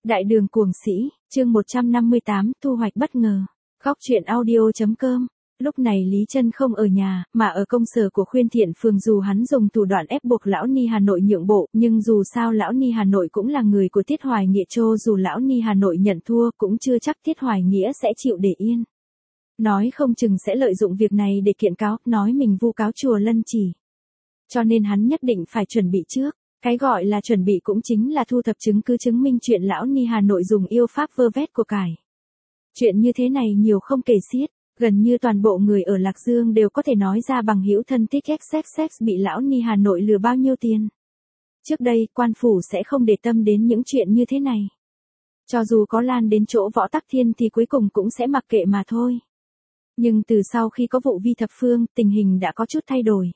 Đại đường cuồng sĩ, chương 158, thu hoạch bất ngờ. Góc truyện audio.com. Lúc này Lý Chân không ở nhà, mà ở công sở của Khuyên Thiện Phường. Dù hắn dùng thủ đoạn ép buộc lão Ni Hà Nội nhượng bộ, nhưng dù sao lão Ni Hà Nội cũng là người của Tiết Hoài Nghĩa Trô, dù lão Ni Hà Nội nhận thua cũng chưa chắc Tiết Hoài Nghĩa sẽ chịu để yên. Nói không chừng sẽ lợi dụng việc này để kiện cáo, nói mình vu cáo chùa Lân Chỉ. Cho nên hắn nhất định phải chuẩn bị trước. Cái gọi là chuẩn bị cũng chính là thu thập chứng cứ chứng minh chuyện lão Ni Hà Nội dùng yêu pháp vơ vét của cải. Chuyện như thế này nhiều không kể xiết, gần như toàn bộ người ở Lạc Dương đều có thể nói ra bằng hữu thân tích XXX bị lão Ni Hà Nội lừa bao nhiêu tiền. Trước đây, quan phủ sẽ không để tâm đến những chuyện như thế này. Cho dù có lan đến chỗ Võ Tắc Thiên thì cuối cùng cũng sẽ mặc kệ mà thôi. Nhưng từ sau khi có vụ Vi Thập Phương, tình hình đã có chút thay đổi.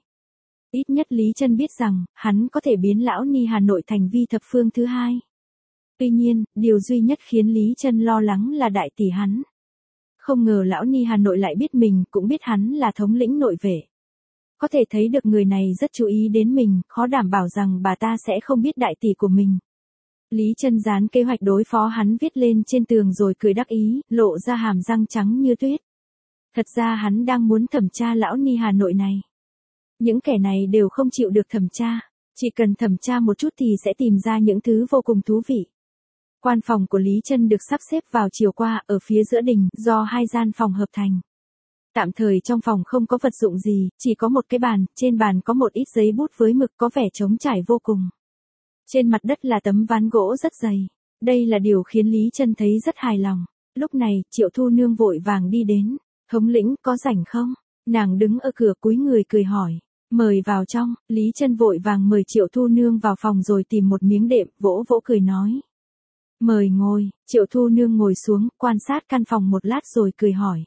Ít nhất Lý Chân biết rằng, hắn có thể biến lão Ni Hà Nội thành Vi Thập Phương thứ hai. Tuy nhiên, điều duy nhất khiến Lý Chân lo lắng là đại tỷ hắn. Không ngờ lão Ni Hà Nội lại biết mình, cũng biết hắn là thống lĩnh nội vệ. Có thể thấy được người này rất chú ý đến mình, khó đảm bảo rằng bà ta sẽ không biết đại tỷ của mình. Lý Chân dán kế hoạch đối phó hắn viết lên trên tường rồi cười đắc ý, lộ ra hàm răng trắng như tuyết. Thật ra hắn đang muốn thẩm tra lão Ni Hà Nội này. Những kẻ này đều không chịu được thẩm tra, chỉ cần thẩm tra một chút thì sẽ tìm ra những thứ vô cùng thú vị. Quan phòng của Lý Chân được sắp xếp vào chiều qua ở phía giữa đình, do hai gian phòng hợp thành. Tạm thời trong phòng không có vật dụng gì, chỉ có một cái bàn, trên bàn có một ít giấy bút với mực có vẻ trống trải vô cùng. Trên mặt đất là tấm ván gỗ rất dày. Đây là điều khiến Lý Chân thấy rất hài lòng. Lúc này, Triệu Thu Nương vội vàng đi đến. Thống lĩnh, có rảnh không? Nàng đứng ở cửa cúi người cười hỏi. Mời vào trong. Lý Chân vội vàng mời Triệu Thu Nương vào phòng rồi tìm một miếng đệm, vỗ vỗ cười nói. Mời ngồi. Triệu Thu Nương ngồi xuống, quan sát căn phòng một lát rồi cười hỏi.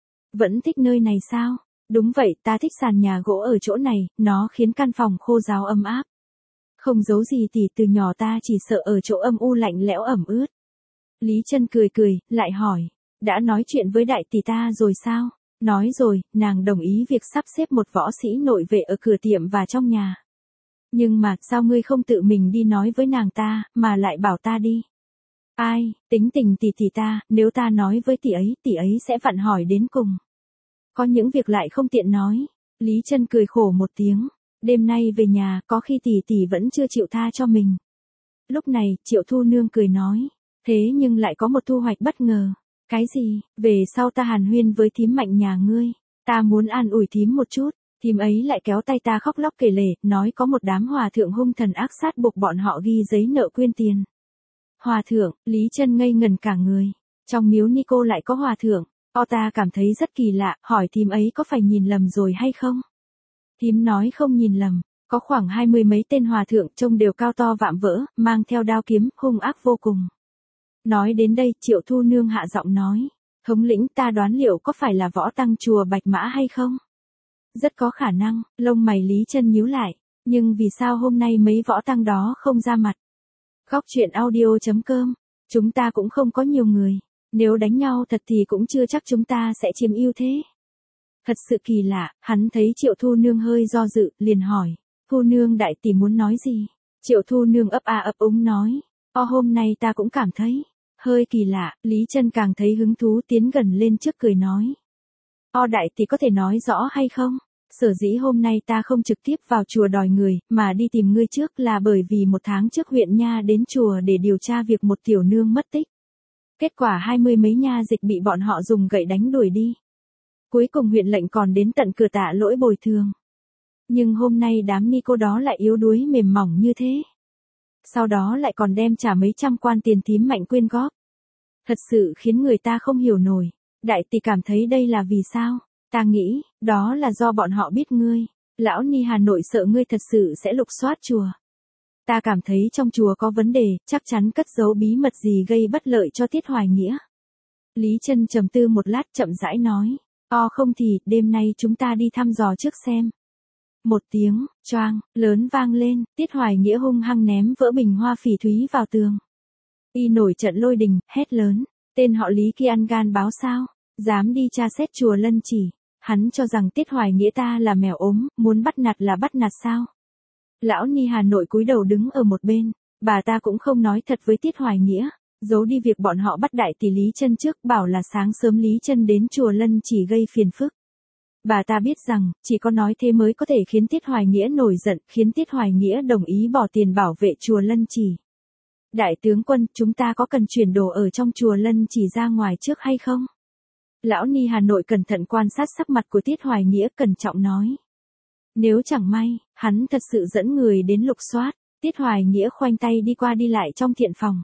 Vẫn thích nơi này sao? Đúng vậy, ta thích sàn nhà gỗ ở chỗ này, nó khiến căn phòng khô ráo ấm áp. Không giấu gì tỷ, từ nhỏ ta chỉ sợ ở chỗ âm u lạnh lẽo ẩm ướt. Lý Chân cười cười, lại hỏi. Đã nói chuyện với đại tỷ ta rồi sao? Nói rồi, nàng đồng ý việc sắp xếp một võ sĩ nội vệ ở cửa tiệm và trong nhà. Nhưng mà, sao ngươi không tự mình đi nói với nàng ta, mà lại bảo ta đi? Ai, tính tình tỷ ta, nếu ta nói với tỷ ấy sẽ vặn hỏi đến cùng. Có những việc lại không tiện nói. Lý Chân cười khổ một tiếng. Đêm nay về nhà, có khi tỷ vẫn chưa chịu tha cho mình. Lúc này, Triệu Thu Nương cười nói. Thế nhưng lại có một thu hoạch bất ngờ. Cái gì? Về sau ta hàn huyên với thím Mạnh nhà ngươi. Ta muốn an ủi thím một chút. Thím ấy lại kéo tay ta khóc lóc kể lể, nói có một đám hòa thượng hung thần ác sát buộc bọn họ ghi giấy nợ quyên tiền. Hòa thượng, Lý Chân ngây ngần cả người. Trong miếu ni cô lại có hòa thượng. Ta cảm thấy rất kỳ lạ, hỏi thím ấy có phải nhìn lầm rồi hay không? Thím nói không nhìn lầm, có khoảng 20 mấy tên hòa thượng trông đều cao to vạm vỡ, mang theo đao kiếm, hung ác vô cùng. Nói đến đây, Triệu Thu Nương hạ giọng nói, thống lĩnh, ta đoán liệu có phải là võ tăng chùa Bạch Mã hay không? Rất có khả năng. Lông mày Lý Chân nhíu lại, nhưng vì sao hôm nay mấy võ tăng đó không ra mặt? Góc truyện audio.com, chúng ta cũng không có nhiều người, nếu đánh nhau thật thì cũng chưa chắc chúng ta sẽ chiếm ưu thế. Thật sự kỳ lạ, hắn thấy Triệu Thu Nương hơi do dự, liền hỏi, Thu Nương đại tỷ muốn nói gì? Triệu Thu Nương ấp a ấp úng nói, hôm nay ta cũng cảm thấy hơi kỳ lạ. Lý Chân càng thấy hứng thú tiến gần lên trước cười nói, đại tỷ có thể nói rõ hay không? Sở dĩ hôm nay ta không trực tiếp vào chùa đòi người, mà đi tìm ngươi trước là bởi vì 1 tháng trước huyện nha đến chùa để điều tra việc một tiểu nương mất tích. Kết quả 20 mấy nha dịch bị bọn họ dùng gậy đánh đuổi đi. Cuối cùng huyện lệnh còn đến tận cửa tạ lỗi bồi thường. Nhưng hôm nay đám ni cô đó lại yếu đuối mềm mỏng như thế. Sau đó lại còn đem trả mấy trăm quan tiền thím Mạnh quyên góp. Thật sự khiến người ta không hiểu nổi. Đại tỷ cảm thấy đây là vì sao? Ta nghĩ, đó là do bọn họ biết ngươi. Lão Ni Hà Nội sợ ngươi thật sự sẽ lục soát chùa. Ta cảm thấy trong chùa có vấn đề, chắc chắn cất giấu bí mật gì gây bất lợi cho Tiết Hoài Nghĩa. Lý Chân trầm tư một lát chậm rãi nói. Không thì, đêm nay chúng ta đi thăm dò trước xem. Một tiếng, choang, lớn vang lên, Tiết Hoài Nghĩa hung hăng ném vỡ bình hoa phỉ thúy vào tường. Y nổi trận lôi đình, hét lớn. Tên họ Lý kia ăn gan báo sao? Dám đi tra xét chùa Lân Chỉ. Hắn cho rằng Tiết Hoài Nghĩa ta là mèo ốm, muốn bắt nạt là bắt nạt sao? Lão Ni Hà Nội cúi đầu đứng ở một bên. Bà ta cũng không nói thật với Tiết Hoài Nghĩa. Giấu đi việc bọn họ bắt đại tỷ Lý Chân trước, bảo là sáng sớm Lý Chân đến chùa Lân Chỉ gây phiền phức. Bà ta biết rằng, chỉ có nói thế mới có thể khiến Tiết Hoài Nghĩa nổi giận, khiến Tiết Hoài Nghĩa đồng ý bỏ tiền bảo vệ chùa Lân Chỉ. Đại tướng quân, chúng ta có cần chuyển đồ ở trong chùa Lân Chỉ ra ngoài trước hay không? Lão Ni Hà Nội cẩn thận quan sát sắc mặt của Tiết Hoài Nghĩa, cẩn trọng nói. Nếu chẳng may, hắn thật sự dẫn người đến lục soát, Tiết Hoài Nghĩa khoanh tay đi qua đi lại trong thiện phòng.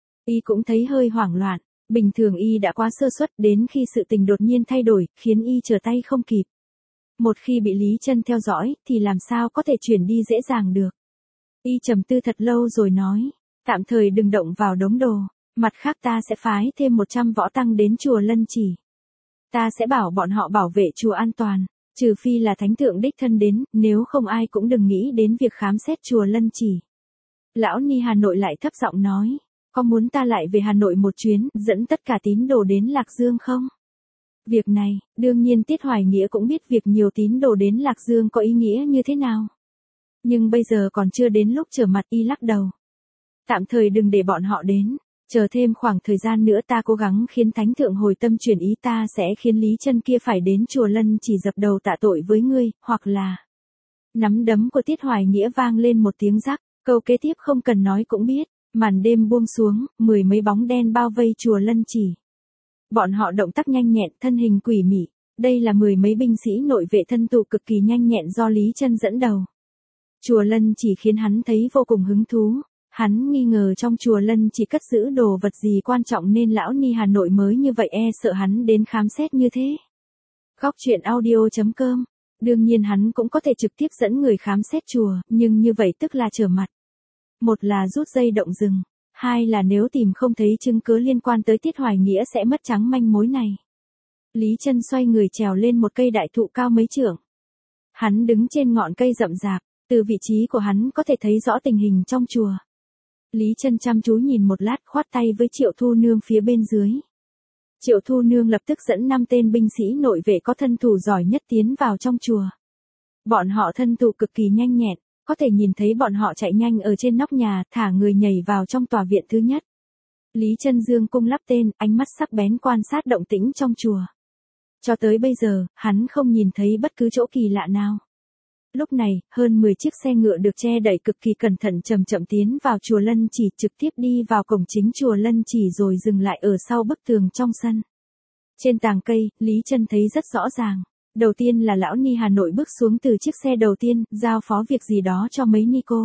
Y cũng thấy hơi hoảng loạn, bình thường Y đã quá sơ suất, đến khi sự tình đột nhiên thay đổi, khiến Y trở tay không kịp. Một khi bị Lý Chân theo dõi, thì làm sao có thể chuyển đi dễ dàng được. Y trầm tư thật lâu rồi nói, tạm thời đừng động vào đống đồ, mặt khác ta sẽ phái thêm 100 võ tăng đến chùa Lân Chỉ. Ta sẽ bảo bọn họ bảo vệ chùa an toàn, trừ phi là thánh thượng đích thân đến, nếu không ai cũng đừng nghĩ đến việc khám xét chùa Lân Chỉ. Lão Ni Hà Nội lại thấp giọng nói, có muốn ta lại về Hà Nội một chuyến, dẫn tất cả tín đồ đến Lạc Dương không? Việc này, đương nhiên Tiết Hoài Nghĩa cũng biết việc nhiều tín đồ đến Lạc Dương có ý nghĩa như thế nào. Nhưng bây giờ còn chưa đến lúc trở mặt. Y lắc đầu. Tạm thời đừng để bọn họ đến, chờ thêm khoảng thời gian nữa ta cố gắng khiến thánh thượng hồi tâm chuyển ý, ta sẽ khiến Lý Chân kia phải đến chùa Lân Chỉ dập đầu tạ tội với ngươi, hoặc là... Nắm đấm của Tiết Hoài Nghĩa vang lên một tiếng rắc, câu kế tiếp không cần nói cũng biết, màn đêm buông xuống, 10 mấy bóng đen bao vây chùa Lân Chỉ. Bọn họ động tác nhanh nhẹn, thân hình quỷ mị, đây là 10 mấy binh sĩ nội vệ thân tụ cực kỳ nhanh nhẹn do Lý Chân dẫn đầu. Chùa Lân Chỉ khiến hắn thấy vô cùng hứng thú, hắn nghi ngờ trong chùa Lân Chỉ cất giữ đồ vật gì quan trọng nên lão Ni Hà Nội mới như vậy, sợ hắn đến khám xét như thế. Góc truyện audio.com. Đương nhiên hắn cũng có thể trực tiếp dẫn người khám xét chùa, nhưng như vậy tức là trở mặt. Một là rút dây động rừng, hai là nếu tìm không thấy chứng cứ liên quan tới Tiết Hoài Nghĩa sẽ mất trắng manh mối này. Lý Chân xoay người trèo lên một cây đại thụ cao mấy trượng. Hắn đứng trên ngọn cây rậm rạp, từ vị trí của hắn có thể thấy rõ tình hình trong chùa. Lý Chân chăm chú nhìn một lát, khoát tay với Triệu Thu Nương phía bên dưới. Triệu Thu Nương lập tức dẫn 5 tên binh sĩ nội vệ có thân thủ giỏi nhất tiến vào trong chùa. Bọn họ thân thủ cực kỳ nhanh nhẹn, có thể nhìn thấy bọn họ chạy nhanh ở trên nóc nhà, thả người nhảy vào trong tòa viện thứ nhất. Lý Chân dương cung lắp tên, ánh mắt sắc bén quan sát động tĩnh trong chùa. Cho tới bây giờ, hắn không nhìn thấy bất cứ chỗ kỳ lạ nào. Lúc này, hơn 10 chiếc xe ngựa được che đậy cực kỳ cẩn thận chậm chậm tiến vào chùa Lân Chỉ, trực tiếp đi vào cổng chính chùa Lân Chỉ rồi dừng lại ở sau bức tường trong sân. Trên tàng cây, Lý Chân thấy rất rõ ràng. Đầu tiên là lão Ni Hà Nội bước xuống từ chiếc xe đầu tiên, giao phó việc gì đó cho mấy ni cô.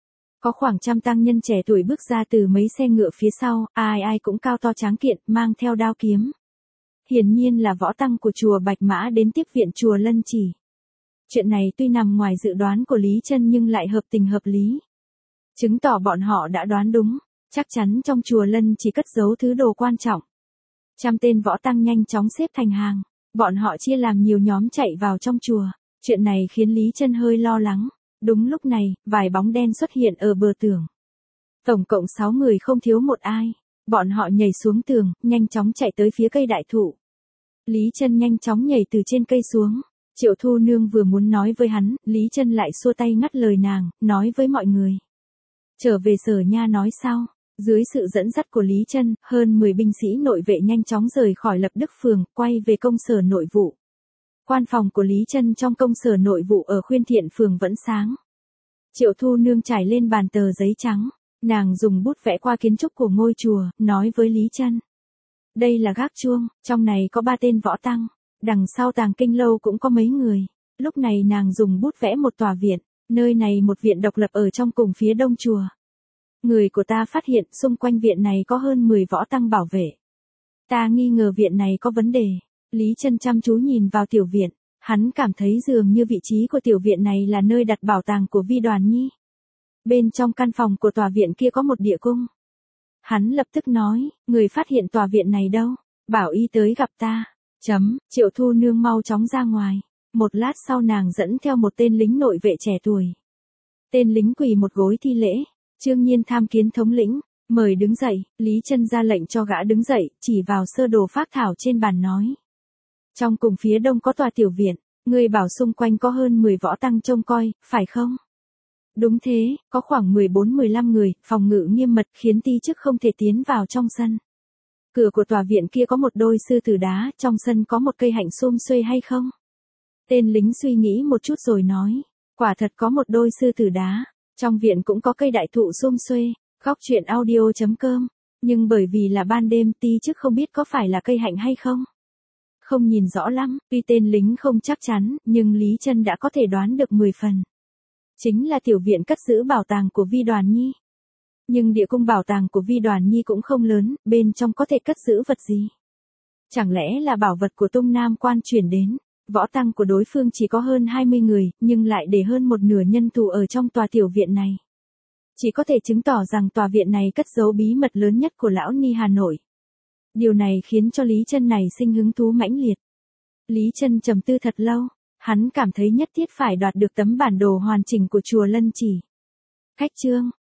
Có khoảng 100 tăng nhân trẻ tuổi bước ra từ mấy xe ngựa phía sau, ai ai cũng cao to tráng kiện, mang theo đao kiếm. Hiển nhiên là võ tăng của chùa Bạch Mã đến tiếp viện chùa Lân Chỉ. Chuyện này tuy nằm ngoài dự đoán của Lý Chân nhưng lại hợp tình hợp lý. Chứng tỏ bọn họ đã đoán đúng, chắc chắn trong chùa Lân Chỉ cất giấu thứ đồ quan trọng. 100 tên võ tăng nhanh chóng xếp thành hàng, bọn họ chia làm nhiều nhóm chạy vào trong chùa. Chuyện này khiến Lý Chân hơi lo lắng. Đúng lúc này, vài bóng đen xuất hiện ở bờ tường. Tổng cộng 6 người không thiếu một ai. Bọn họ nhảy xuống tường, nhanh chóng chạy tới phía cây đại thụ. Lý Chân nhanh chóng nhảy từ trên cây xuống. Triệu Thu Nương vừa muốn nói với hắn, Lý Chân lại xua tay ngắt lời nàng, nói với mọi người. Trở về Sở Nha nói sao? Dưới sự dẫn dắt của Lý Chân, hơn 10 binh sĩ nội vệ nhanh chóng rời khỏi Lập Đức Phường, quay về công sở nội vụ. Quan phòng của Lý Chân trong công sở nội vụ ở Khuyên Thiện Phường vẫn sáng. Triệu Thu Nương trải lên bàn tờ giấy trắng, nàng dùng bút vẽ qua kiến trúc của ngôi chùa, nói với Lý Chân. Đây là gác chuông, trong này có 3 tên võ tăng, đằng sau tàng kinh lâu cũng có mấy người. Lúc này nàng dùng bút vẽ một tòa viện, nơi này một viện độc lập ở trong cùng phía đông chùa. Người của ta phát hiện xung quanh viện này có hơn 10 võ tăng bảo vệ. Ta nghi ngờ viện này có vấn đề. Lý Chân chăm chú nhìn vào tiểu viện, hắn cảm thấy dường như vị trí của tiểu viện này là nơi đặt bảo tàng của Vi Đoàn Nhi. Bên trong căn phòng của tòa viện kia có một địa cung. Hắn lập tức nói, người phát hiện tòa viện này đâu, bảo y tới gặp ta. Triệu Thu Nương mau chóng ra ngoài. Một lát sau nàng dẫn theo một tên lính nội vệ trẻ tuổi. Tên lính quỳ một gối thi lễ. Trương Nhiên tham kiến thống lĩnh, mời đứng dậy. Lý Chân ra lệnh cho gã đứng dậy, chỉ vào sơ đồ phác thảo trên bàn nói. Trong cùng phía đông có tòa tiểu viện, người bảo xung quanh có hơn 10 võ tăng trông coi, phải không? Đúng thế, có khoảng 14-15 người, phòng ngự nghiêm mật khiến ti chức không thể tiến vào trong sân. Cửa của tòa viện kia có một đôi sư tử đá, trong sân có một cây hạnh sum xuê hay không? Tên lính suy nghĩ một chút rồi nói, quả thật có một đôi sư tử đá, trong viện cũng có cây đại thụ sum xuê. Góc truyện audio.com, nhưng bởi vì là ban đêm ti chức không biết có phải là cây hạnh hay không. Không nhìn rõ lắm, tuy tên lính không chắc chắn, nhưng Lý Chân đã có thể đoán được 10 phần. Chính là tiểu viện cất giữ bảo tàng của Vi Đoàn Nhi. Nhưng địa cung bảo tàng của Vi Đoàn Nhi cũng không lớn, bên trong có thể cất giữ vật gì? Chẳng lẽ là bảo vật của Tung Nam Quan chuyển đến? Võ tăng của đối phương chỉ có hơn 20 người, nhưng lại để hơn một nửa nhân thủ ở trong tòa tiểu viện này. Chỉ có thể chứng tỏ rằng tòa viện này cất giấu bí mật lớn nhất của lão Ni Hà Nội. Điều này khiến cho Lý Chân này sinh hứng thú mãnh liệt. Lý Chân trầm tư thật lâu, hắn cảm thấy nhất thiết phải đoạt được tấm bản đồ hoàn chỉnh của chùa Lân Chỉ. Khách chương